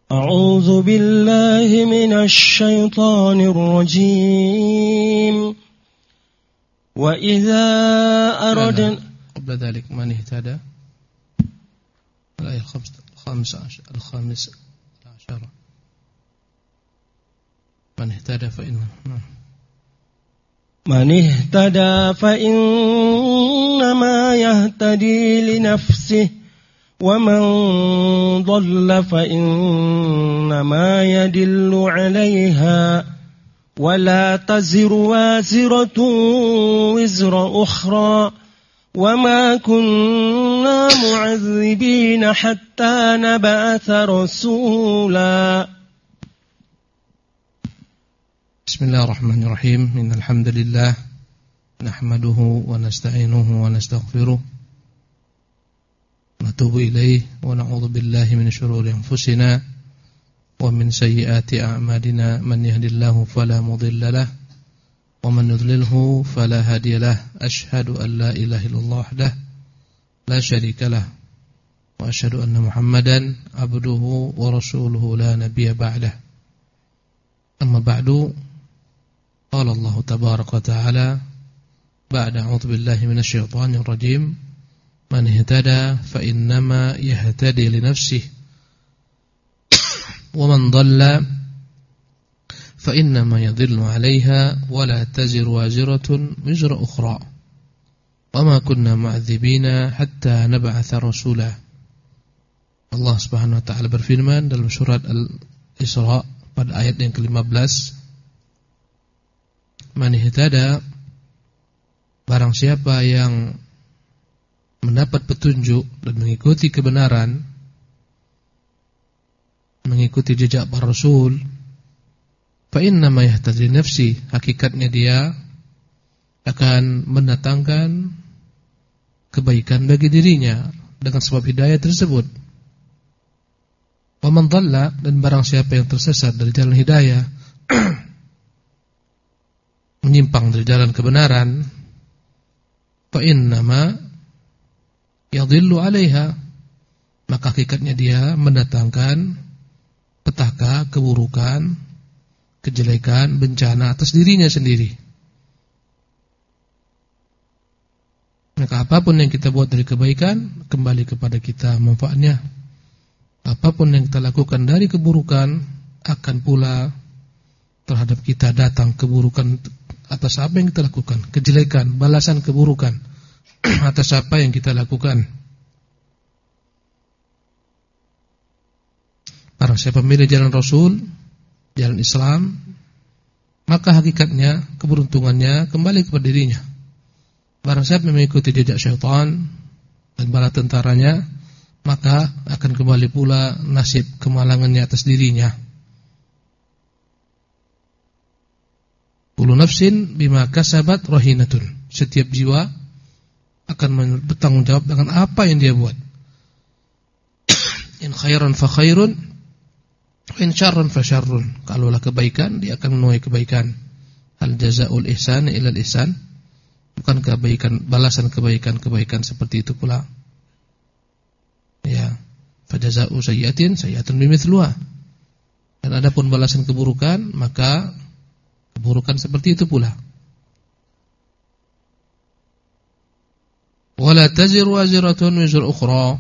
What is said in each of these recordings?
أعوذ بالله من الشيطان الرجيم وإذا أردنا قبل ذلك من اهتدى الآية الخامسة عشرة من اهتدى فإنما يهتدي لنفسه ومن ضل فإنما يدل عليها ولا تزر وازرة وزر أخرى وما كنا معذبين حتى نبعث رسولا. بسم الله الرحمن الرحيم. إن الحمد لله نحمده ونستعينه ونستغفره ونتوب إليه ونعوذ بالله من شرور أنفسنا ومن سيئات أعمالنا من يهد الله فلا مضل له ومن يضلله فلا هادي له. أشهد أن لا إله إلا الله وحده لا شريك له وأشهد أن محمدا عبده ورسوله لا نبي بعده. أما بعد قال الله تبارك وتعالى بعد أعوذ بالله من الشيطان الرجيم من اهتدى فإنما يهتدي لنفسه ومن ضل فإنما يضل عليها ولا تزر وازرة وزر أخرى وما كنا معذبين حتى نبعث رسولا. Allah Subhanahu wa taala berfirman dalam surat Al-Isra pada ayat yang ke-15, man ihtada, barang siapa yang mendapat petunjuk dan mengikuti kebenaran, mengikuti jejak para rasul, fa innama yahtadi nafsi, hakikatnya dia akan mendatangkan kebaikan bagi dirinya dengan sebab hidayah tersebut. Wa man dhalla, dan barang siapa yang tersesat dari jalan hidayah menyimpang dari jalan kebenaran, fa innama yadhillu 'alaiha, maka hakikatnya dia mendatangkan petaka, keburukan, kejelekan, bencana atas dirinya sendiri. Maka apapun yang kita buat dari kebaikan kembali kepada kita manfaatnya. Apapun yang kita lakukan dari keburukan akan pula terhadap kita datang keburukan atas apa yang kita lakukan, kejelekan, balasan keburukan atas apa yang kita lakukan. Barang siapa memilih jalan Rasul, jalan Islam, maka hakikatnya keberuntungannya kembali kepada dirinya. Barang siapa mengikuti jejak syaitan dan bala tentaranya, maka akan kembali pula nasib kemalangannya atas dirinya. Kullu nafsin bima kasabat rahinatun, setiap jiwa akan bertanggung jawab dengan apa yang dia buat. In khairan fa khairun, in syarran fa syarrun. Kalaulah kebaikan, dia akan menuai kebaikan. Hal jazaa'ul ihsan ila al-ihsan. Bukan kebaikan, balasan kebaikan seperti itu pula. Ya, fa jazaa'u sayyi'atin sayyi'atun bimithluha. Dan adapun balasan keburukan, maka keburukan seperti itu pula. Wala taziru waziratun wizra ukhra,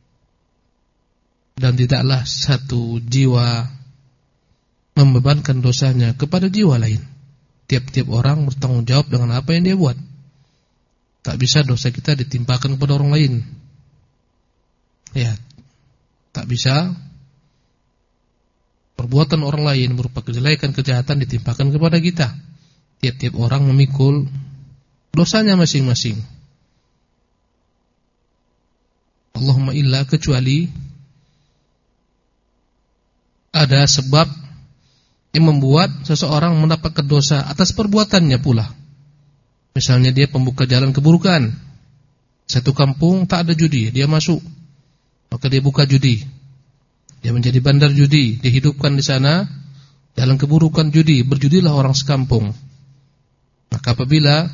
dan tidaklah satu jiwa membebankan dosanya kepada jiwa lain. Tiap-tiap orang bertanggung jawab dengan apa yang dia buat. Tak bisa dosa kita ditimpakan kepada orang lain. Ya, tak bisa perbuatan orang lain berupa kejelekan, kejahatan ditimpakan kepada kita. Tiap-tiap orang memikul dosanya masing-masing. Allahumma illa, kecuali ada sebab yang membuat seseorang mendapatkan dosa atas perbuatannya pula. Misalnya dia pembuka jalan keburukan. Satu kampung tak ada judi, dia masuk, maka dia buka judi. Dia menjadi bandar judi, dihidupkan di sana jalan keburukan judi, berjudilah orang sekampung. Maka apabila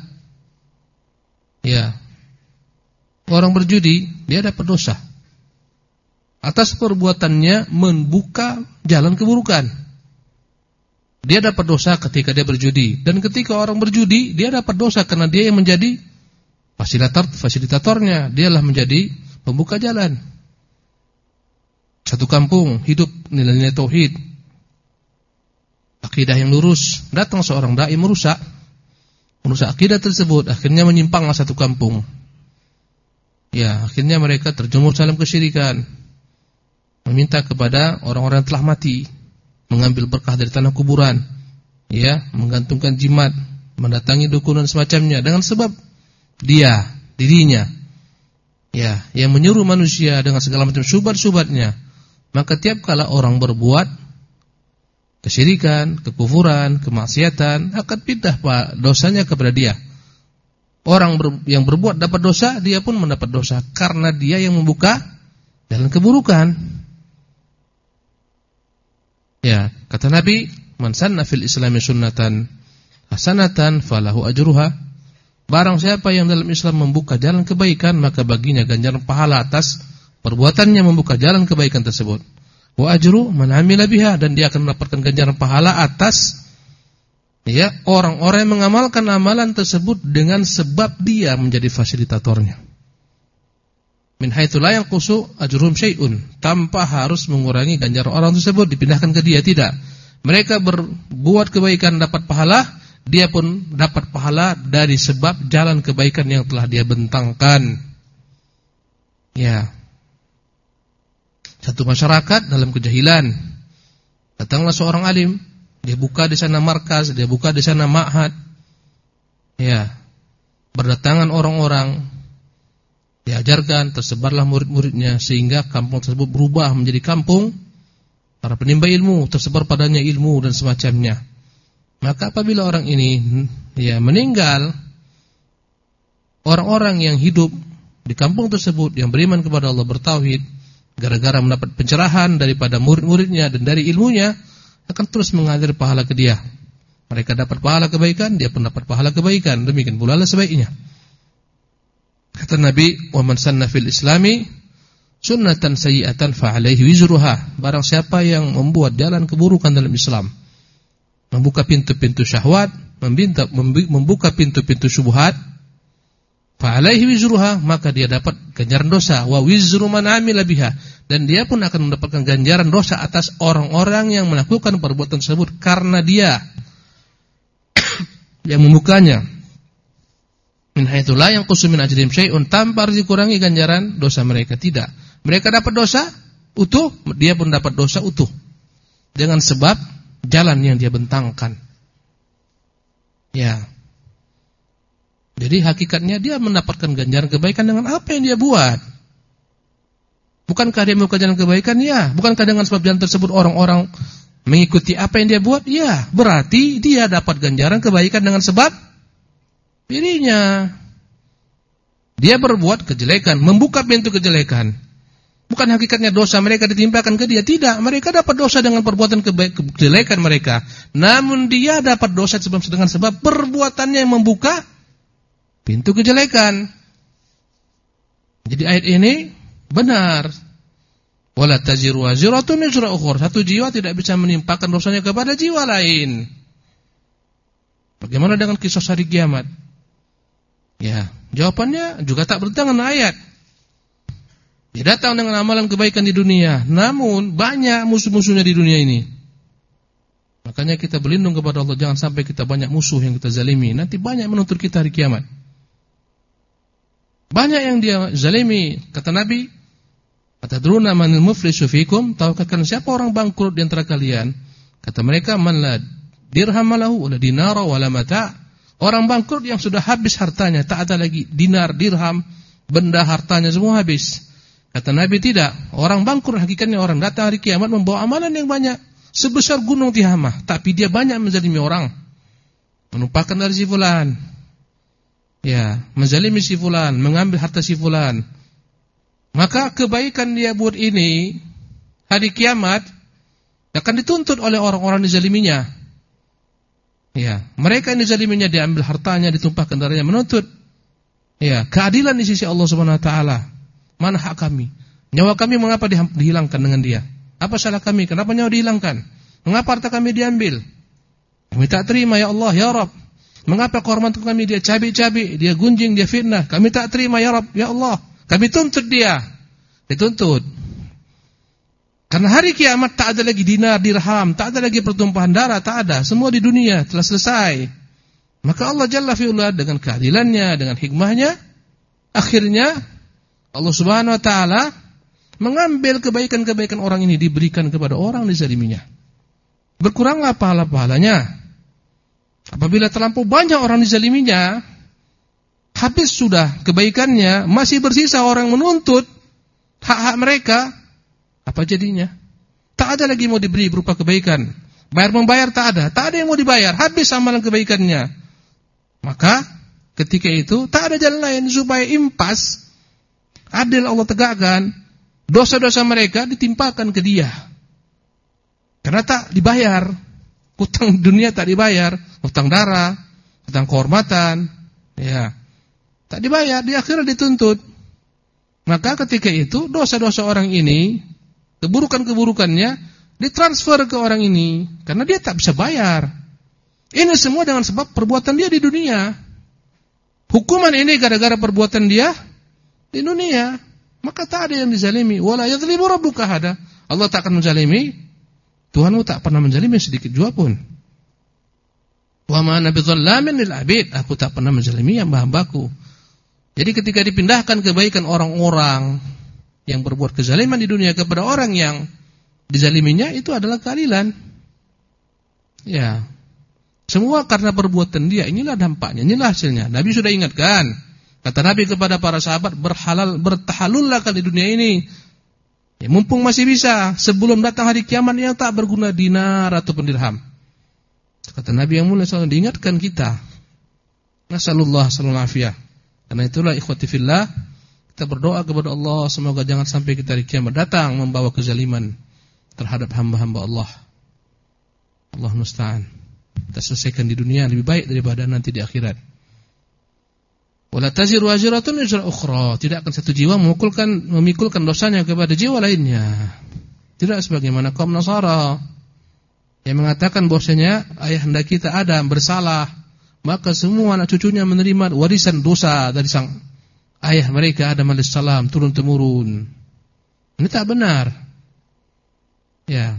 orang berjudi, dia dapat dosa. atas perbuatannya membuka jalan keburukan. Dia dapat dosa ketika dia berjudi, dan ketika orang berjudi dia dapat dosa karena dia yang menjadi fasilitatornya, dialah menjadi pembuka jalan. Satu kampung hidup nilai-nilai tauhid, akidah yang lurus, datang seorang dai merusak akidah tersebut, akhirnya menyimpanglah satu kampung. Ya, akhirnya mereka terjerumus dalam kesyirikan, meminta kepada orang-orang yang telah mati, mengambil berkah dari tanah kuburan, ya, menggantungkan jimat, mendatangi dukun dan semacamnya, dengan sebab dirinya, ya, yang menyuruh manusia dengan segala macam syubhat-syubhatnya. Maka tiap kala orang berbuat kesyirikan, kekufuran, kemaksiatan, akan pindah dosanya kepada dia. Orang yang berbuat dapat dosa, dia pun mendapat dosa karena dia yang membuka jalan keburukan. Ya, kata Nabi, man sanna fil islami sunnatan hasanatan falahu ajruha. Barang siapa yang dalam Islam membuka jalan kebaikan, maka baginya ganjaran pahala atas perbuatannya membuka jalan kebaikan tersebut. Wa ajru man amila biha, dan dia akan mendapatkan ganjaran pahala atas, ya, orang-orang yang mengamalkan amalan tersebut dengan sebab dia menjadi fasilitatornya. Min haitsu la yanqusu ajruhum syai'un, tanpa harus mengurangi ganjaran orang tersebut dipindahkan ke dia, tidak. Mereka berbuat kebaikan dapat pahala, dia pun dapat pahala dari sebab jalan kebaikan yang telah dia bentangkan. Ya. Satu masyarakat dalam kejahilan, datanglah seorang alim, dia buka di sana markas, dia buka di sana ma'had. Ya. Berdatangan orang-orang, diajarkan, tersebarlah murid-muridnya, sehingga kampung tersebut berubah menjadi kampung para penimba ilmu, tersebar padanya ilmu dan semacamnya. Maka apabila orang ini, ya, meninggal, orang-orang yang hidup di kampung tersebut yang beriman kepada Allah, bertauhid, gara-gara mendapat pencerahan daripada murid-muridnya dan dari ilmunya, akan terus mengalir pahala ke dia. Mereka dapat pahala kebaikan, dia pun dapat pahala kebaikan. Demikian pula sebaiknya. Kata Nabi, "Wa man sanna fil islami sunnatan sayyi'atan fa 'alaihi wizruha." Barang siapa yang membuat jalan keburukan dalam Islam, membuka pintu-pintu syahwat, membuka pintu-pintu syubhat, fa 'alaihi wizruha, maka dia dapat ganjaran dosa, wa wizru man 'amila biha, dan dia pun akan mendapatkan ganjaran dosa atas orang-orang yang melakukan perbuatan tersebut karena dia yang membukanya. Min haitsu la yanqusu min ajrihim syai'un, tanpa dikurangi ganjaran dosa mereka, tidak. Mereka dapat dosa utuh, dia pun dapat dosa utuh dengan sebab jalan yang dia bentangkan. Ya. Jadi hakikatnya dia mendapatkan ganjaran kebaikan dengan apa yang dia buat. Bukankah dia membuka jalan kebaikan? Ya. Bukankah dengan sebab jalan tersebut orang-orang mengikuti apa yang dia buat? Ya. Berarti dia dapat ganjaran kebaikan dengan sebab dirinya. Dia berbuat kejelekan, membuka pintu kejelekan. Bukan hakikatnya dosa mereka ditimpakan ke dia, tidak. Mereka dapat dosa dengan perbuatan kejelekan mereka. Namun dia dapat dosa dengan sebab perbuatannya yang membuka pintu kejelekan. Jadi ayat ini benar. Wala taziru waziratun wizra ukhra. Satu jiwa tidak bisa menimpakan dosanya kepada jiwa lain. Bagaimana dengan kisah hari kiamat? Ya, jawabannya juga tak bertentangan dengan ayat. Dia datang dengan amalan kebaikan di dunia, namun banyak musuh-musuhnya di dunia ini. Makanya kita berlindung kepada Allah, jangan sampai kita banyak musuh yang kita zalimi. Nanti banyak menuntut kita hari kiamat. Banyak yang dia zalimi. Kata Nabi, "Atadruna manil muflisu fikum?" Tahukah kalian siapa orang bangkrut di antara kalian? Kata mereka, "Man la dirham lahu wala dinara wala mata'." Orang bangkrut yang sudah habis hartanya, tak ada lagi dinar, dirham, benda hartanya semua habis. Kata Nabi, tidak. Orang bangkrut hakikatnya orang datang hari kiamat membawa amalan yang banyak, sebesar gunung Tihamah, tapi dia banyak menzalimi orang, menumpahkan dari si fulan, ya, menzalimi si fulan, mengambil harta si fulan. Maka kebaikan dia buat ini hari kiamat akan dituntut oleh orang-orang dizaliminya. Ya, mereka yang dizaliminya diambil hartanya, ditumpahkan darahnya, menuntut, ya, keadilan di sisi Allah Subhanahu wa taala. Mana hak kami? Nyawa kami mengapa dihilangkan dengan dia? Apa salah kami? Kenapa nyawa dihilangkan? Mengapa harta kami diambil? Kami tak terima ya Allah, ya Rabb. Mengapa kehormatan kami dia cabik-cabik, dia gunjing, dia fitnah? Kami tak terima ya Rabb, ya Allah. Kami tuntut dia. Dituntut. Karena hari kiamat tak ada lagi dinar, dirham, tak ada lagi pertumpahan darah, tak ada. Semua di dunia telah selesai. Maka Allah Jalla fi'ula dengan keadilannya, dengan hikmahnya, akhirnya Allah Subhanahu wa taala mengambil kebaikan-kebaikan orang ini diberikan kepada orang dizaliminya. Berkuranglah pahala-pahalanya. Apabila terlampau banyak orang dizaliminya, habis sudah kebaikannya, masih bersisa orang menuntut hak-hak mereka, apa jadinya? Tak ada lagi mau diberi berupa kebaikan. Bayar-membayar tak ada yang mau dibayar, habis amalan kebaikannya. Maka ketika itu tak ada jalan lain supaya impas, adil Allah tegakkan, dosa-dosa mereka ditimpakan ke dia. Karena tak dibayar, hutang dunia tak dibayar, hutang darah, hutang kehormatan, ya, tak dibayar, di akhirat dituntut. Maka ketika itu dosa-dosa orang ini, keburukan-keburukannya ditransfer ke orang ini, karena dia tak bisa bayar. Ini semua dengan sebab perbuatan dia di dunia. Hukuman ini gara-gara perbuatan dia di dunia. Maka tak ada yang dizalimi. Wala yadzlimu rabbuka ahada. Allah tak akan menzalimi. Tuhanmu tak pernah menzalimi sedikit jua pun. Wa ma ana bidzallamin lil abid. Aku tak pernah menzalimi hamba-hambaku. Jadi ketika dipindahkan kebaikan orang-orang yang berbuat kezaliman di dunia kepada orang yang dizaliminya, itu adalah keadilan. Ya. Semua karena perbuatan dia. Inilah dampaknya, inilah hasilnya. Nabi sudah ingatkan. Kata Nabi kepada para sahabat, bertahalullah di dunia ini. Ya, mumpung masih bisa, sebelum datang hari kiamat yang tak berguna dinar ataupun dirham. Kata Nabi yang mulia selalu diingatkan kita. Nasallallahu sallallahu afiyah. Karena itulah ikhwati fillah, kita berdoa kepada Allah semoga jangan sampai kita hari kiamat datang membawa kezaliman terhadap hamba-hamba Allah. Allah musta'an. Kita selesaikan di dunia lebih baik daripada nanti di akhirat. Wala taziru waziratun wizra ukhra. Tidak akan satu jiwa memikulkan dosanya kepada jiwa lainnya. Tidak sebagaimana kaum Nasara yang mengatakan bahwasanya ayahanda kita Adam bersalah, maka semua anak cucunya menerima warisan dosa dari sang ayah mereka Adam alaihissalam turun temurun. Ini tak benar. Ya.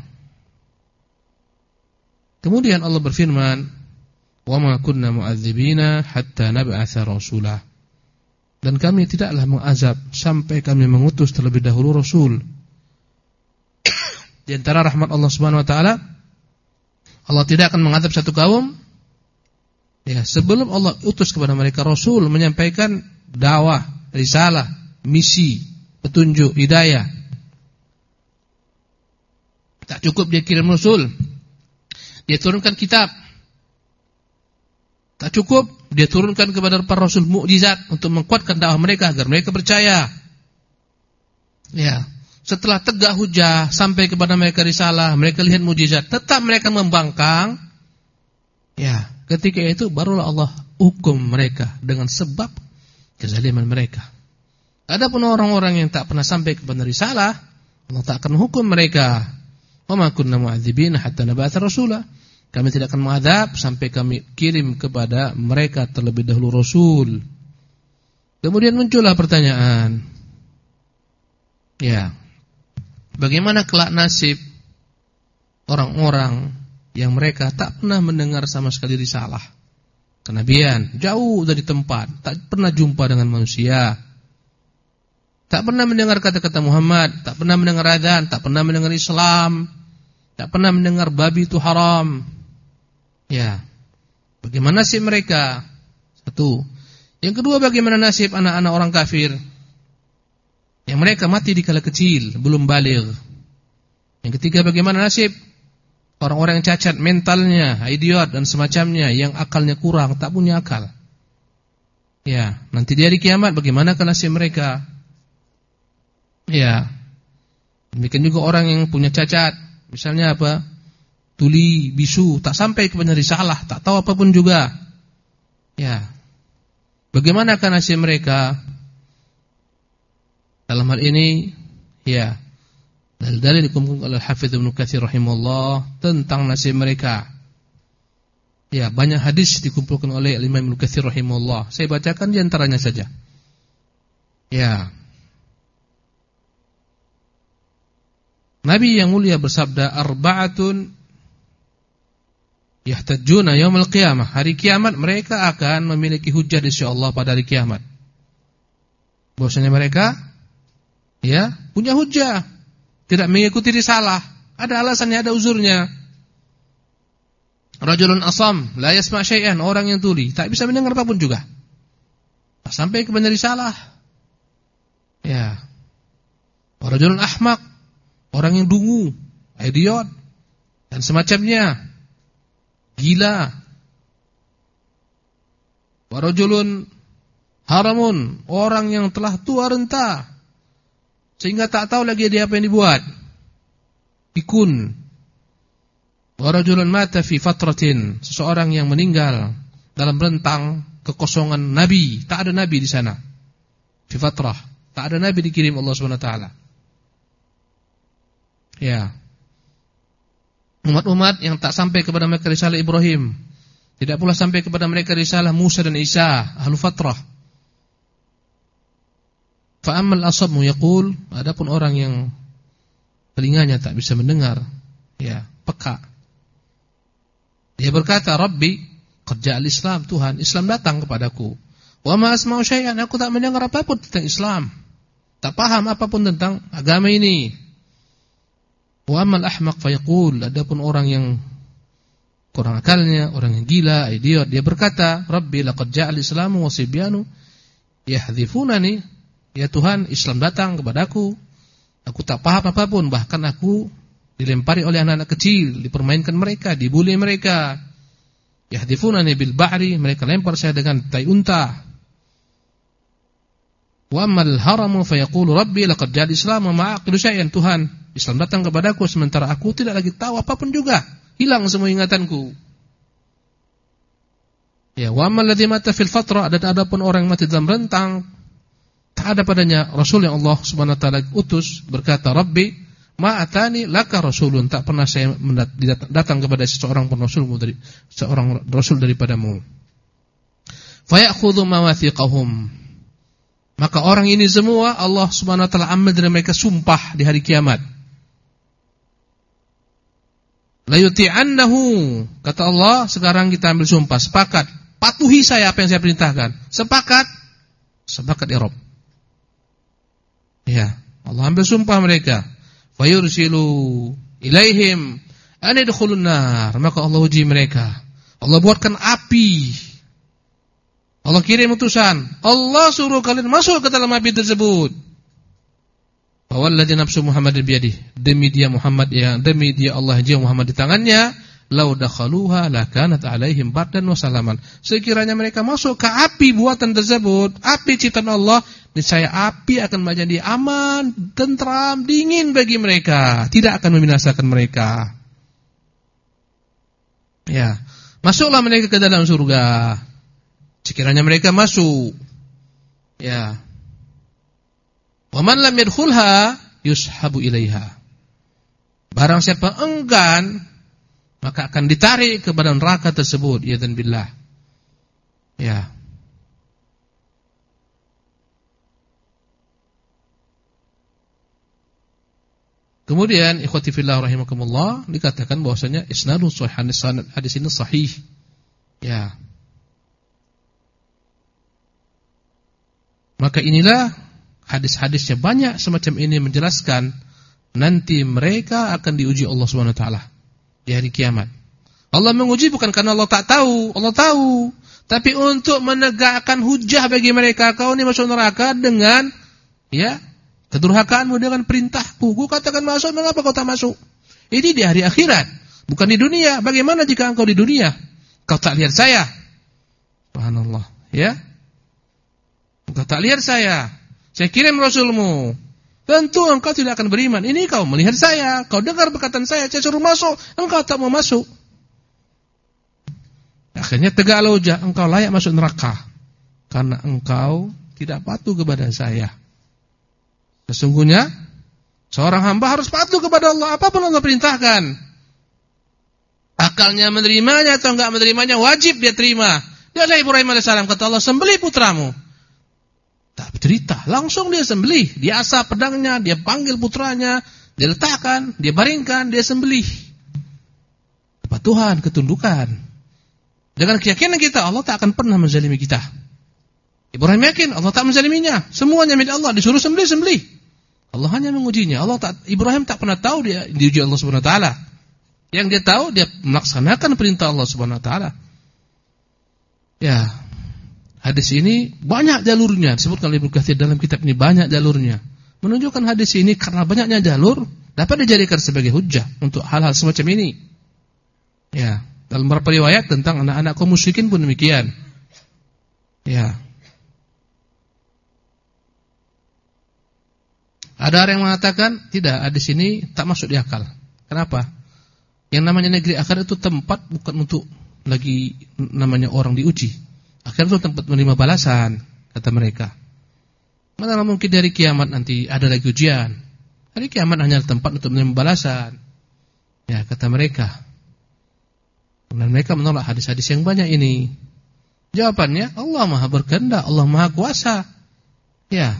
Kemudian Allah berfirman, "Wa ma kunna mu'adzibina hatta nab'atsa rasulah." Dan kami tidaklah mengazab sampai kami mengutus terlebih dahulu rasul. Di antara rahmat Allah Subhanahu wa taala, Allah tidak akan mengazab satu kaum ya sebelum Allah utus kepada mereka rasul menyampaikan dakwah, risalah, misi, petunjuk, hidayah. Tak cukup dia kirim rasul, dia turunkan kitab. Tak cukup dia turunkan kepada para rasul mukjizat untuk menguatkan dakwah mereka agar mereka percaya. Ya, setelah tegak hujah sampai kepada mereka risalah, mereka lihat mukjizat, tetap mereka membangkang. Ya, ketika itu barulah Allah hukum mereka dengan sebab kezaliman mereka. Adapun orang-orang yang tak pernah sampai kepada risalah, Allah tak akan hukum mereka. Wa ma kunna mu'adzibina hatta nab'atsa rasula. Kami tidak akan mengadab sampai kami kirim kepada mereka terlebih dahulu rasul. Kemudian muncullah pertanyaan. Ya. Bagaimana kelak nasib orang-orang yang mereka tak pernah mendengar sama sekali risalah, kenabian, jauh dari tempat, tak pernah jumpa dengan manusia, tak pernah mendengar kata-kata Muhammad, tak pernah mendengar adzan, tak pernah mendengar Islam, tak pernah mendengar babi itu haram. Ya, bagaimana nasib mereka? Satu. Yang kedua, bagaimana nasib anak-anak orang kafir yang mereka mati di kala kecil, belum baligh? Yang ketiga, bagaimana nasib orang-orang yang cacat mentalnya, idiot dan semacamnya, yang akalnya kurang, tak punya akal? Ya, nanti di hari kiamat bagaimana nasib mereka? Ya. Demikian juga orang yang punya cacat, misalnya apa? Tuli, bisu, tak sampai kepada risalah, tak tahu apapun juga. Ya. Bagaimana nasib mereka? Dalam hal ini, Ya. Dalil-dalil dikumpulkan oleh Hafidz Ibnu Katsir rahimahullah tentang nasib mereka. Ya, banyak hadis dikumpulkan oleh Imam Ibnu Katsir rahimahullah. Saya bacakan di antaranya saja. Ya. Nabi yang mulia bersabda, arba'atun yahtajjuna yaumil qiyamah. Hari kiamat mereka akan memiliki hujjah di sisi Allah pada hari kiamat. Bahwasanya mereka ya, punya hujjah, tidak mengikuti risalah, ada alasannya, ada uzurnya. Rajulun asam la yasma' syai'an, orang yang tuli, tak bisa mendengar apapun juga. Sampai kepada risalah. Ya. Rajulun ahmaq, orang yang dungu, idiot dan semacamnya. Gila. Warajulun haramun, orang yang telah tua renta sehingga tak tahu lagi dia apa yang dibuat. Pikun. Warajulun mata fi fatratin, seseorang yang meninggal dalam rentang kekosongan nabi, tak ada nabi di sana. Fi fatrah, tak ada nabi dikirim Allah Subhanahu wa taala. Ya. Umat-umat yang tak sampai kepada mereka risalah Ibrahim, tidak pula sampai kepada mereka risalah Musa dan Isa, ahlu fatrah. Fa'ammal asabmu yaqul, adapun orang yang telinganya tak bisa mendengar, ya, peka. Dia berkata, Rabbi, qad ja'al Islam, Tuhan, Islam datang kepadaku. Wa ma asma'u syai'an, aku tak mendengar apapun tentang Islam. Tak paham apapun tentang agama ini. Wa amal ahmaq fayaqul, adapun orang yang kurang akalnya, orang yang gila, idiot, dia berkata, Rabbi laqad ja'al Islamu wa sibyanu yahdhifunani, ya Tuhan, Islam datang kepadaku, aku tak paham apapun, bahkan aku dilempari oleh anak-anak kecil, dipermainkan mereka, dibuli mereka. Yahdhifunani bil ba'ri, mereka lempar saya dengan tai unta. Wa amal haramu fayaqulu Rabbi laqad ja'al Islamu ma aqilu syai'an, Tuhan, Islam datang kepadaku sementara aku tidak lagi tahu apapun juga, hilang semua ingatanku. Ya, wa amal ladzi mata fil fatrah, dan adapun orang yang mati dalam rentang, tak ada padanya rasul yang Allah Subhanahu wa taala utus, berkata, Rabbi ma atani laka rasulun, tak pernah saya datang kepada seorang pun rasulmu dari seorang rasul daripadamu. Fa ya'khudhu mawathiqahum, maka orang ini semua Allah Subhanahu wa taala ambil dari mereka sumpah di hari kiamat. La yuti'annahu, kata Allah, sekarang kita ambil sumpah, sepakat, patuhi saya apa yang saya perintahkan. Sepakat ya Rabb. Ya, Allah ambil sumpah mereka. Fayursilu ilaihim an yadkhulun nar, maka Allah uji mereka. Allah buatkan api. Allah kirim utusan. Allah suruh kalian masuk ke dalam api tersebut. Walladzi nafsu Muhammadin biyadihi, demi dia Muhammad, ya, demi dia Allah jiwa Muhammad di tangannya, lau dakhaluha lakanat alaihim bardan wa salaman. Sekiranya mereka masuk ke api buatan tersebut, api ciptaan Allah, niscaya api akan menjadi aman, tentram, dingin bagi mereka, tidak akan membinasakan mereka. Ya, masuklah mereka ke dalam surga. Sekiranya mereka masuk, ya. Wa man lam yadkhulha yushabu ilaiha. Barang siapa enggan, maka akan ditarik ke badan neraka tersebut, yadzan billah. Ya. Kemudian ikhwati fillah rahimakumullah, dikatakan bahwasanya isnadun sahih, hadis ini sahih. Ya. Maka inilah hadis-hadisnya banyak semacam ini menjelaskan nanti mereka akan diuji Allah Subhanahu wa taala di hari kiamat. Allah menguji bukan karena Allah tak tahu, Allah tahu, tapi untuk menegakkan hujah bagi mereka. Kau ini masuk neraka dengan, ya, kedurhakaanmu, dengan perintahku. Ku katakan masuk, mengapa kau tak masuk? Ini di hari akhirat, bukan di dunia. Bagaimana jika engkau di dunia kau tak lihat saya? Subhanallah, ya. Engkau tak lihat saya kirim rasulmu, tentu engkau tidak akan beriman. Ini kau melihat saya, kau dengar perkataan saya suruh masuk, engkau tak mau masuk. Akhirnya tegaklah hujah, engkau layak masuk neraka karena engkau tidak patuh kepada saya. Sesungguhnya Seorang hamba harus patuh kepada Allah apapun Allah perintahkan. Akalnya menerimanya atau enggak menerimanya, wajib dia terima. Lihatlah Ibrahim alaihissalam, kata Allah, sembelih putramu. Tak bercerita, langsung dia sembelih. Dia asap pedangnya, dia panggil putranya, dia letakkan, dia baringkan, dia sembelih. Kepatuhan, ketundukan. Dengan keyakinan kita, Allah tak akan pernah menzalimi kita. Ibrahim yakin Allah tak menzaliminya. Semuanya milik Allah, disuruh sembelih. Allah hanya mengujinya. Ibrahim tak pernah tahu dia diuji Allah Subhanahu wa taala. Yang dia tahu, dia melaksanakan perintah Allah Subhanahu wa taala. Ya. Hadis ini banyak jalurnya, disebutkan oleh Ibnu Katsir dalam kitab ini, banyak jalurnya. Menunjukkan hadis ini karena banyaknya jalur dapat dijadikan sebagai hujjah untuk hal-hal semacam ini. Ya, dalam beberapa riwayat tentang anak-anak kaum musyrikin pun demikian. Ya. Ada orang yang mengatakan tidak, hadis ini tak masuk di akal. Kenapa? Yang namanya negeri akhirat itu tempat bukan untuk lagi namanya orang diuji. Akhirat itu tempat menerima balasan, kata mereka. Mana mungkin dari kiamat nanti ada lagi ujian. Hari kiamat hanya tempat untuk menerima balasan. Ya, kata mereka. Dan mereka menolak hadis-hadis yang banyak ini. Jawabannya, Allah Maha berkehendak, Allah Maha kuasa. Ya.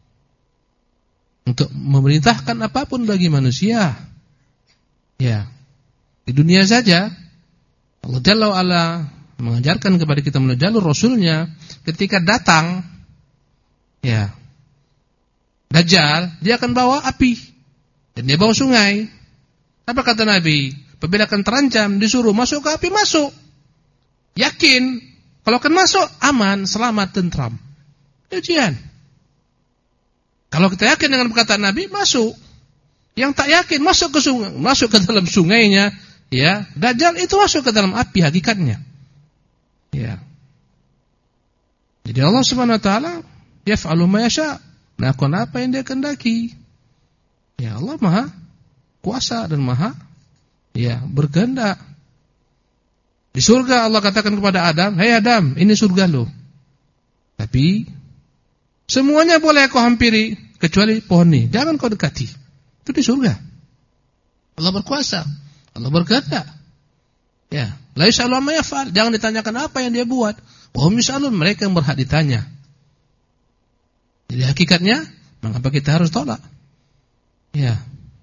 Untuk memerintahkan apapun bagi manusia. Ya. Di dunia saja Allah Jalla wa Ala mengajarkan kepada kita melalui jalur Rasulnya, ketika datang ya Dajjal, dia akan bawa api dan dia bawa sungai. Apa kata Nabi? Apabila akan terancam, disuruh masuk ke api, masuk. Yakin kalau akan masuk aman, selamat, tentram. Ujian. Kalau kita yakin dengan perkataan Nabi, masuk. Yang tak yakin masuk ke sungai, masuk ke dalam sungainya, ya. Dajjal itu masuk ke dalam api hakikatnya. Ya. Jadi Allah Subhanahu wa taala yaf'alu ma yasha, melakukan apa yang dia kehendaki. Ya, Allah Maha kuasa dan Maha ya berkehendak. Di surga Allah katakan kepada Adam, "Hai Adam, ini surga lo. Tapi semuanya boleh kau hampiri kecuali pohon ini, jangan kau dekati." Itu di surga. Allah berkuasa, Allah berkehendak. Ya, la yas'alu amma yaf'al, jangan ditanyakan apa yang dia buat. Wa hum yas'alun, mereka yang berhak ditanya. Jadi hakikatnya, mengapa kita harus tolak? Ya.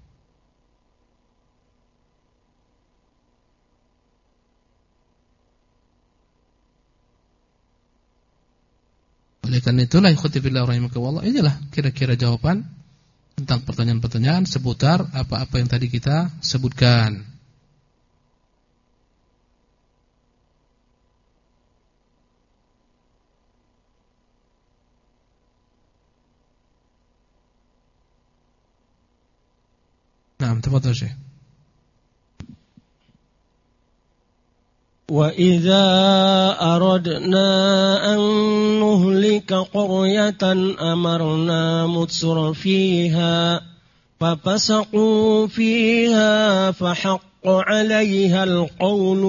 Oleh karena itulah ikhwati fillah rahimakumullah, inilah kira-kira jawaban tentang pertanyaan-pertanyaan seputar apa-apa yang tadi kita sebutkan. Nah, tafadhal Syekh. وَإِذَا أَرَدْنَا أَن نُّهْلِكَ قَرْيَةً أَمَرْنَا مُتْرَ فِيهَا فَفَسَقُوا فِيهَا فَحَقَّ عَلَيْهَا الْقَوْلُ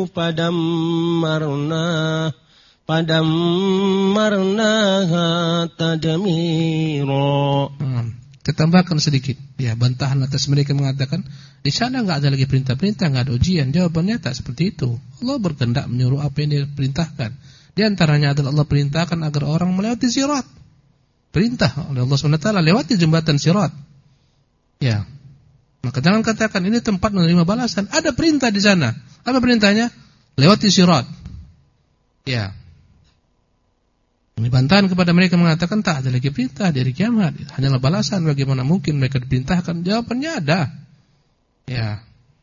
فَدَمَّرْنَاهَا تَدْمِيرًا. Kita tambahkan sedikit, ya, bantahan atas mereka mengatakan di sana enggak ada lagi perintah-perintah, enggak ada ujian. Jawabannya tak seperti itu. Allah berkehendak menyuruh apa yang Dia perintahkan. Di antaranya adalah Allah perintahkan agar orang melewati sirat. Perintah oleh Allah SWT lewati jembatan sirat. Ya. Maka jangan katakan ini tempat menerima balasan. Ada perintah di sana. Apa perintahnya? Lewati sirat. Ya. Ini bantahan kepada mereka mengatakan tak ada lagi perintah dari kiamat, hanyalah balasan. Bagaimana mungkin mereka diperintahkan? Jawabannya ada. Ya.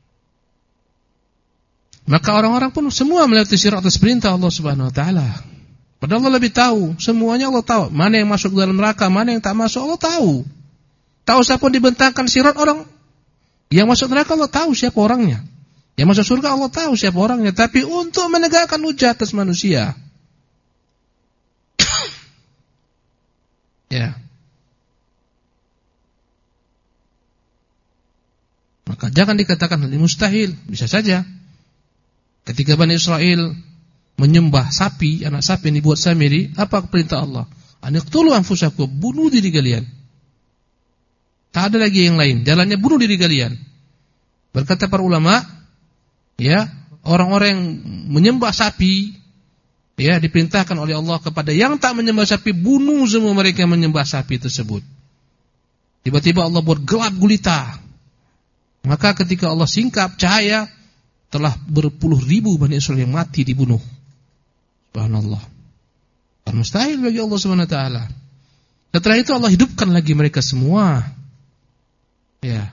Maka orang-orang pun semua melewati sirat atas perintah Allah Subhanahu wa taala. Padahal Allah lebih tahu, semuanya Allah tahu. Mana yang masuk dalam neraka, mana yang tak masuk, Allah tahu. Tahu siapa yang dibentangkan sirat orang yang masuk neraka, Allah tahu siapa orangnya. Yang masuk surga Allah tahu siapa orangnya, tapi untuk menegakkan hujjah atas manusia. Ya. Maka jangan dikatakan hal ini mustahil. Bisa saja. Ketika Bani Israel menyembah sapi, anak sapi yang dibuat samiri, apa perintah Allah? Aniqtulu anfusakum, bunuh diri kalian. Tak ada lagi yang lain. Jalannya bunuh diri kalian. Berkata para ulama, ya, orang-orang yang menyembah sapi, ya, diperintahkan oleh Allah kepada yang tak menyembah sapi, bunuh semua mereka yang menyembah sapi tersebut. Tiba-tiba Allah buat gelap gulita. Maka ketika Allah singkap cahaya, telah berpuluh ribu Bani Israil yang mati dibunuh. Subhanallah. Mustahil bagi Allah SWT. Setelah itu Allah hidupkan lagi mereka semua. Ya.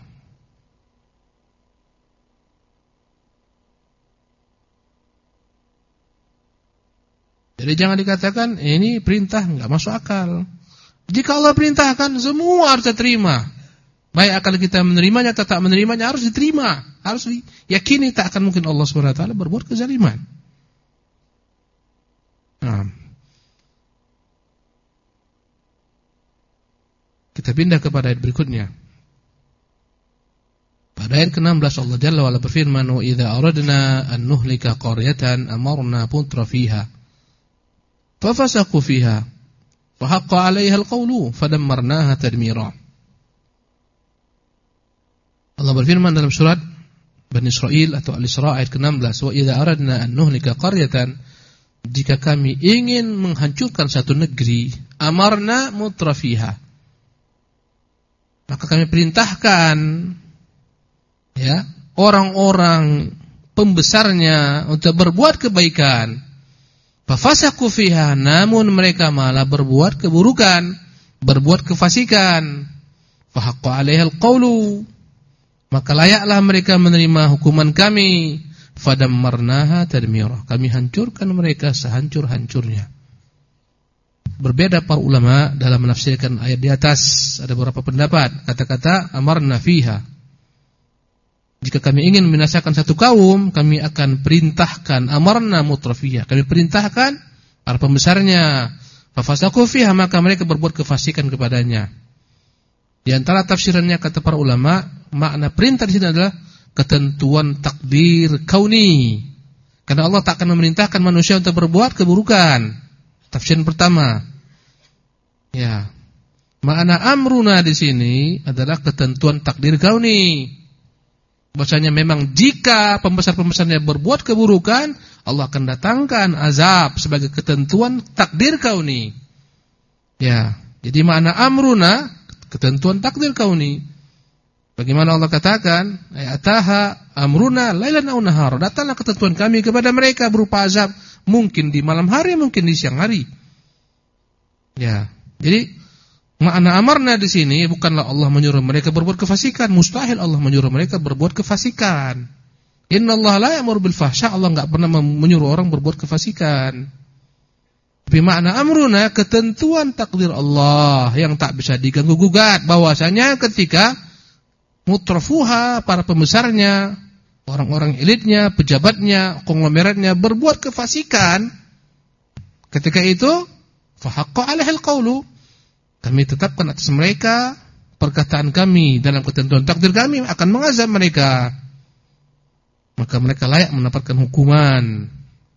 Jadi jangan dikatakan ini perintah, enggak masuk akal. Jika Allah perintahkan, semua harus diterima. Baik akal kita menerimanya atau tak menerimanya, harus diterima. Harus diyakini tak akan mungkin Allah SWT berbuat kezaliman. Nah. Kita pindah kepada ayat berikutnya. Pada ayat ke-16 Allah Jalla wa Ala berfirman, "Wa idza aradna an nuhlika qaryatan amarna putra fiha fafasaqu fiha fa haqqa 'alaiha al-qawlu fadammarnaha tadmira." Allah berfirman dalam surat Bani Israil atau Al-Isra ayat ke-16, "Wa idza aradna an nuhlika qaryatan," jika kami ingin menghancurkan satu negeri, amarna mutrafiha, maka kami perintahkan, ya, orang-orang pembesarnya untuk berbuat kebaikan. Fafasaqu fiha, namun mereka malah berbuat keburukan, berbuat kefasikan. Fahaqqa 'alaiha al-qawlu, maka layaklah mereka menerima hukuman kami. Fadammarnaha tadmira, kami hancurkan mereka sehancur-hancurnya. Berbeda para ulama dalam menafsirkan ayat di atas. Ada beberapa pendapat. Kata-kata amarna fiha, jika kami ingin membinasakan satu kaum, kami akan perintahkan. Amarna mutrafiha, kami perintahkan para pembesarnya. Fafasaqu fiha, maka mereka berbuat kefasikan kepadanya. Di antara tafsirannya kata para ulama, makna perintah di sini adalah ketentuan takdir kauni. Karena Allah tak akan memerintahkan manusia untuk berbuat keburukan. Tafsir pertama. Ya. Makna amruna di sini adalah ketentuan takdir kauni. Bahwasanya memang jika pembesar-pembesarnya berbuat keburukan, Allah akan datangkan azab sebagai ketentuan takdir kauni. Ya. Jadi makna amruna ketentuan takdir kauni. Bagaimana Allah katakan, ayataha amruna lailan aw nahar, datanglah ketentuan kami kepada mereka berupa azab, mungkin di malam hari, mungkin di siang hari. Ya. Jadi makna amarna di sini bukanlah Allah menyuruh mereka berbuat kefasikan, mustahil Allah menyuruh mereka berbuat kefasikan. Innallaha la ya'muru bil fahsya, Allah enggak pernah menyuruh orang berbuat kefasikan. Tapi makna amruna ketentuan takdir Allah yang tak bisa diganggu gugat, bahwasanya ketika mutrafuha, para pembesarnya, orang-orang elitnya, pejabatnya, konglomeratnya berbuat kefasikan, ketika itu fahaqqa 'alaihal qawlu, kami tetapkan atas mereka perkataan kami dalam ketentuan takdir kami akan mengazab mereka, maka mereka layak mendapatkan hukuman.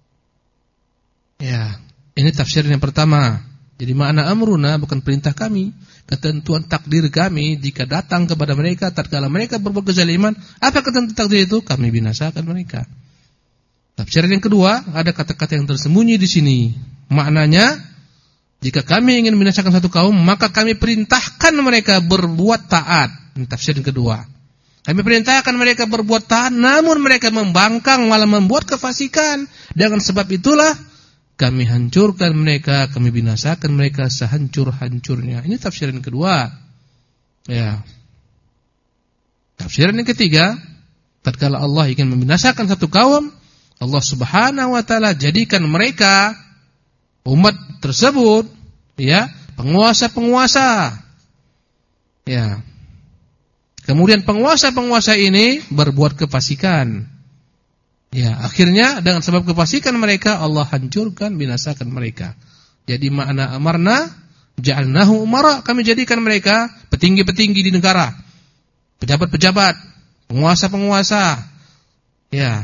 Ya, ini tafsir yang pertama. Jadi makna amruna bukan perintah kami, ketentuan takdir kami jika datang kepada mereka tatkala mereka berbuat kezaliman. Apa ketentuan takdir itu? Kami binasakan mereka. Tafsir yang kedua, ada kata-kata yang tersembunyi di sini. Maknanya, jika kami ingin membinasakan satu kaum, maka kami perintahkan mereka berbuat taat. Ini tafsir yang kedua. Kami perintahkan mereka berbuat taat, namun mereka membangkang malah membuat kefasikan. Dengan sebab itulah kami hancurkan mereka, kami binasakan mereka sehancur-hancurnya. Ini tafsiran kedua. Ya. Tafsiran yang ketiga, tatkala Allah ingin membinasakan satu kaum, Allah Subhanahu wa taala jadikan mereka, umat tersebut, ya, penguasa-penguasa. Ya. Kemudian penguasa-penguasa ini berbuat kefasikan. Ya, akhirnya dengan sebab kefasikan mereka Allah hancurkan, binasakan mereka. Jadi makna amarna ja'alnahu umara, kami jadikan mereka petinggi-petinggi di negara, pejabat-pejabat, penguasa-penguasa. Ya.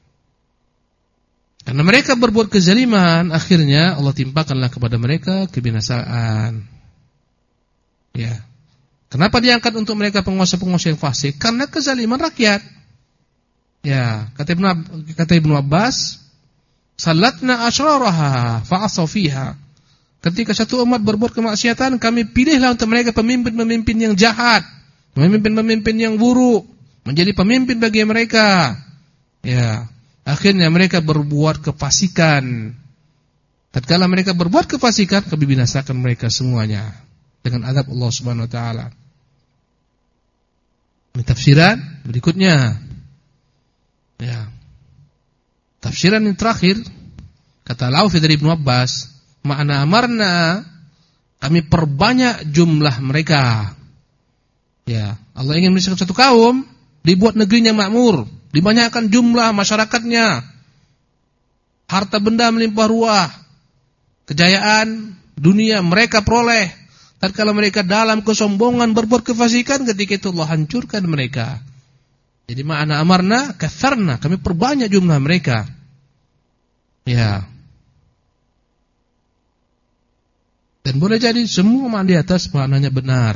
Karena mereka berbuat kezaliman, akhirnya Allah timpakanlah kepada mereka kebinasaan. Ya. Kenapa diangkat untuk mereka penguasa-penguasa yang fasik? Karena kezaliman rakyat. Ya, kata Ibnu Abbas, salatna asyraraha fa'asaw fiha. Ketika satu umat berbuat kemaksiatan, kami pilihlah untuk mereka pemimpin-pemimpin yang jahat, pemimpin-pemimpin yang buruk, menjadi pemimpin bagi mereka. Ya, akhirnya mereka berbuat kefasikan. Tatkala mereka berbuat kefasikan, kami binasakan mereka semuanya dengan azab Allah Subhanahu wa taala. Ini tafsiran berikutnya. Ya. Tafsiran yang terakhir kata Laufi dari Ibnu Abbas, makna amarna, kami perbanyak jumlah mereka. Ya, Allah ingin menyelamatkan satu kaum, dibuat negerinya makmur, dibanyakkan jumlah masyarakatnya, harta benda melimpah ruah, kejayaan dunia mereka peroleh. Tatkala mereka dalam kesombongan berbuat kefasikan, ketika itu Allah hancurkan mereka. Jadi makna amarna katharna, kami perbanyak jumlah mereka. Ya. Dan boleh jadi semua makna di atas maknanya benar.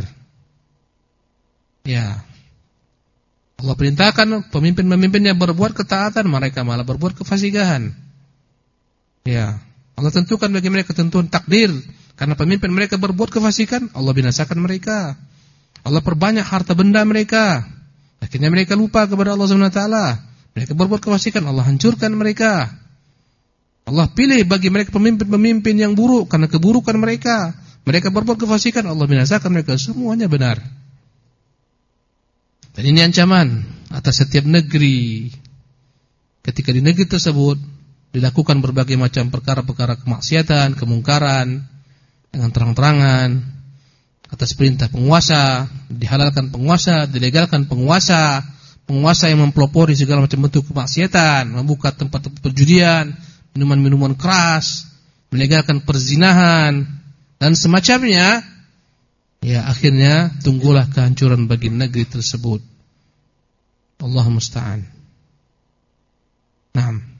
Ya. Allah perintahkan pemimpin-pemimpin yang berbuat ketaatan, mereka malah berbuat kefasikan. Ya. Allah tentukan bagi mereka ketentuan takdir. Karena pemimpin mereka berbuat kefasikan, Allah binasakan mereka. Allah perbanyak harta benda mereka. Akhirnya mereka lupa kepada Allah Subhanahu wa taala. Mereka berbuat kefasikan, Allah hancurkan mereka. Allah pilih bagi mereka pemimpin-pemimpin yang buruk karena keburukan mereka. Mereka berbuat kefasikan, Allah binasakan mereka. Semuanya benar. Dan ini ancaman atas setiap negeri. Ketika di negeri tersebut dilakukan berbagai macam perkara-perkara kemaksiatan, kemungkaran dengan terang-terangan atas perintah penguasa, dihalalkan penguasa, dilegalkan penguasa, penguasa yang mempelopori segala macam bentuk kemaksiatan, membuka tempat-tempat perjudian, minuman-minuman keras, melegalkan perzinahan dan semacamnya, ya akhirnya tunggulah kehancuran bagi negeri tersebut. Allah musta'an. Naam.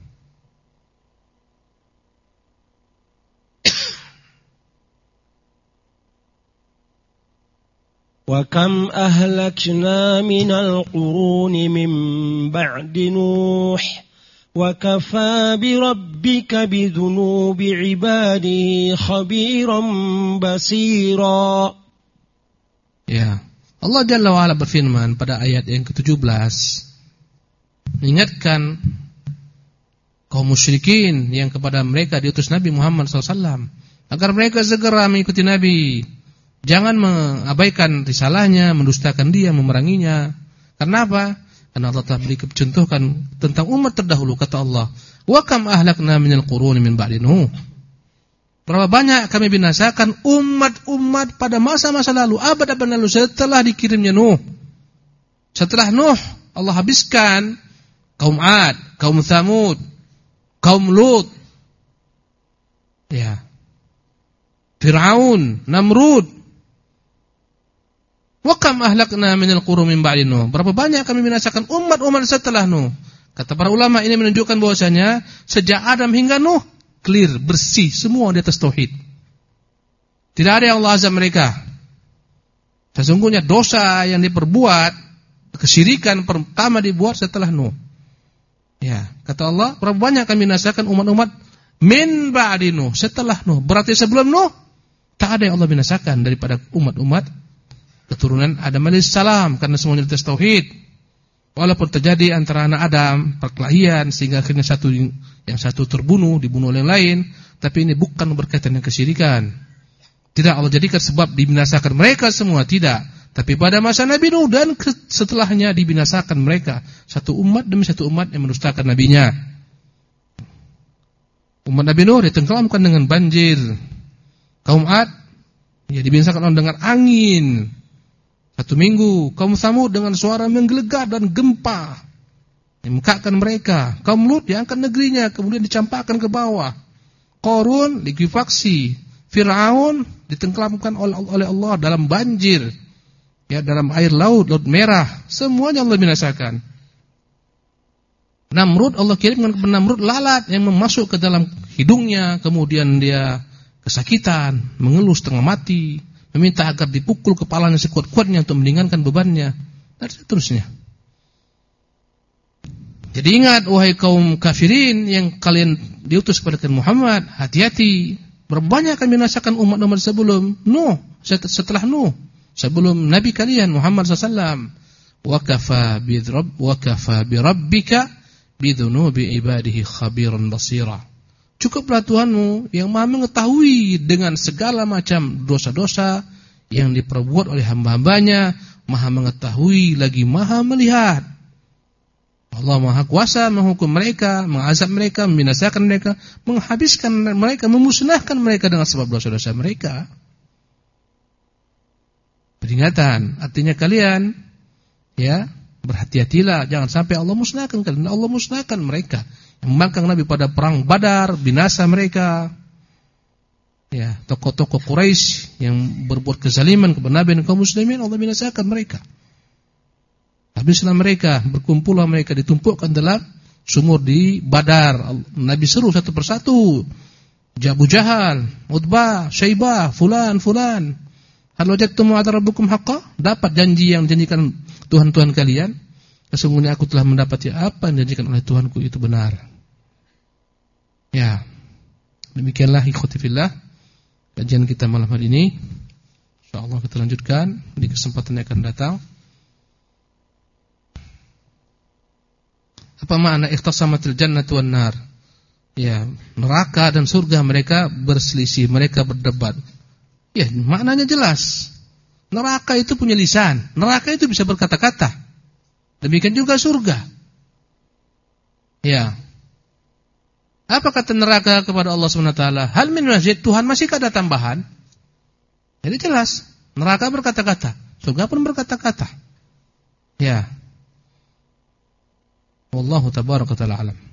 وَكَمْ أَهْلَكْنَا مِنَ الْقُرُونِ مِنْ بَعْدِ نُوحٍ وَكَفَى بِرَبِّكَ بِذُنُوبِ عِبَادِهِ خَبِيرًا بَصِيرًا. Ya, Allah Jalla wa Ala berfirman pada ayat yang ke-17, mengingatkan kaum musyrikin yang kepada mereka diutus Nabi Muhammad SAW agar mereka segera mengikuti Nabi. Jangan mengabaikan risalahnya, mendustakan dia, memeranginya. Karena apa? Karena Allah telah beri contohkan tentang umat terdahulu, kata Allah, wa kam ahlakna minal quruni min ba'di Nuh. Berapa banyak kami binasakan umat-umat pada masa-masa lalu, abad-abad lalu setelah dikirimnya Nuh. Setelah Nuh, Allah habiskan kaum Ad, kaum Tsamud, kaum Lut. Ya. Fir'aun, Namrud. Wa kam ahlakna minal quruni min ba'di Nuh. Berapa banyak kami binasakan umat-umat setelah Nuh. Kata para ulama, ini menunjukkan bahwasanya sejak Adam hingga Nuh clear, bersih, semua di atas tauhid. Tidak ada yang Allah azab mereka. Sesungguhnya dosa yang diperbuat, kesyirikan pertama dibuat setelah Nuh. Ya, kata Allah, berapa banyak kami binasakan umat-umat min ba'di Nuh, setelah Nuh. Berarti sebelum Nuh tak ada yang Allah binasakan daripada umat-umat keturunan Adam alaihissalam, karena semuanya di atas tauhid. Walaupun terjadi antara anak Adam perkelahian sehingga akhirnya yang satu terbunuh, dibunuh oleh yang lain, tapi ini bukan berkaitan dengan kesyirikan. Tidak Allah jadikan sebab dibinasakan mereka semua, tidak. Tapi pada masa Nabi Nuh dan setelahnya dibinasakan mereka, satu umat demi satu umat yang mendustakan nabinya. Umat Nabi Nuh ditenggelamkan dengan banjir. Kaum Ad ya dibinasakan dengan angin. 1 minggu. Kaum Tsamud dengan suara menggelegar dan gempa memekakkan mereka. Kaum Lut diangkat negerinya, kemudian dicampakkan ke bawah. Qarun likuifaksi. Fir'aun ditenggelamkan oleh Allah dalam banjir, ya, dalam air laut merah. Semuanya Allah binasakan. Namrud, Allah kirimkan kepada Namrud lalat yang masuk ke dalam hidungnya, kemudian dia kesakitan, mengeluh setengah mati, meminta agar dipukul kepalanya sekuat-kuatnya untuk meringankan bebannya, dan seterusnya. Jadi ingat, wahai kaum kafirin yang kalian diutus kepada Muhammad, hati-hati. Berbanyakkan binasakan umat-umat sebelum Nuh, setelah Nuh, sebelum Nabi kalian Muhammad SAW. Wa kafa bi rabbika bidzunubi ibadihi khabiran basira. Cukuplah Tuhanmu yang Maha mengetahui dengan segala macam dosa-dosa yang diperbuat oleh hamba-hambanya, Maha mengetahui lagi Maha melihat. Allah Maha kuasa menghukum mereka, mengazab mereka, membinasakan mereka, menghabiskan mereka, memusnahkan mereka dengan sebab dosa-dosa mereka. Peringatan, artinya kalian ya, berhati-hatilah, jangan sampai Allah musnahkan kalian. Allah musnahkan mereka yang membangkang Nabi pada perang Badar, binasa mereka. Ya, tokoh-tokoh Quraisy yang berbuat kezaliman kepada Nabi dan kaum muslimin, Allah binasakan mereka. Habislah mereka, berkumpullah mereka, ditumpukkan dalam sumur di Badar. Nabi seru satu persatu. Abu Jahal, Utbah, Syaibah, fulan. Hal wajadtum wa'ada rabbukum haqqan? Dapat janji yang dijanjikan Tuhan-Tuhan kalian? Sesungguhnya aku telah mendapati apa yang dijanjikan oleh Tuhanku itu benar. Ya. Demikianlah ikhwati fillah kajian kita malam hari ini. Insyaallah kita lanjutkan di kesempatan yang akan datang. Apa makna ikhtasamatil jannatu wan nar? Ya, neraka dan surga mereka berselisih, mereka berdebat. Ya, maknanya jelas. Neraka itu punya lisan, neraka itu bisa berkata-kata. Demikian juga surga. Ya. Apa kata neraka kepada Allah SWT? Hal min mazid, Tuhan masihkah ada tambahan? Jadi jelas, neraka berkata-kata, surga pun berkata-kata. Ya. Wallahu tabaraka ta'ala alam.